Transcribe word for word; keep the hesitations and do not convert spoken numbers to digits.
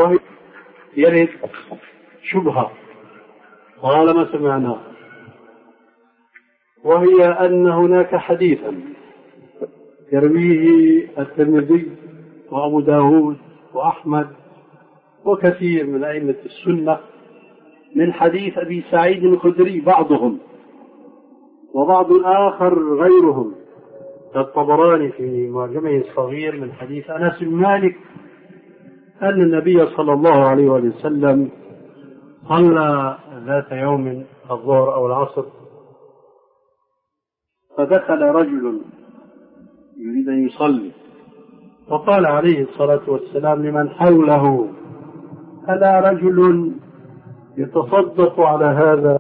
وهي يرد شبهة طالما سمعناه، وهي أن هناك حديثا يرويه الترمذي وأبو داود وأحمد وكثير من أئمة السنة من حديث أبي سعيد الخدري بعضهم، وبعض آخر غيرهم الطبراني في معجمه الصغير من حديث أنس بن مالك أن النبي صلى الله عليه وسلم صلى ذات يوم الظهر أو العصر، فدخل رجل يريد أن يصلي، فقال عليه الصلاة والسلام لمن حوله: ألا رجل يتصدق على هذا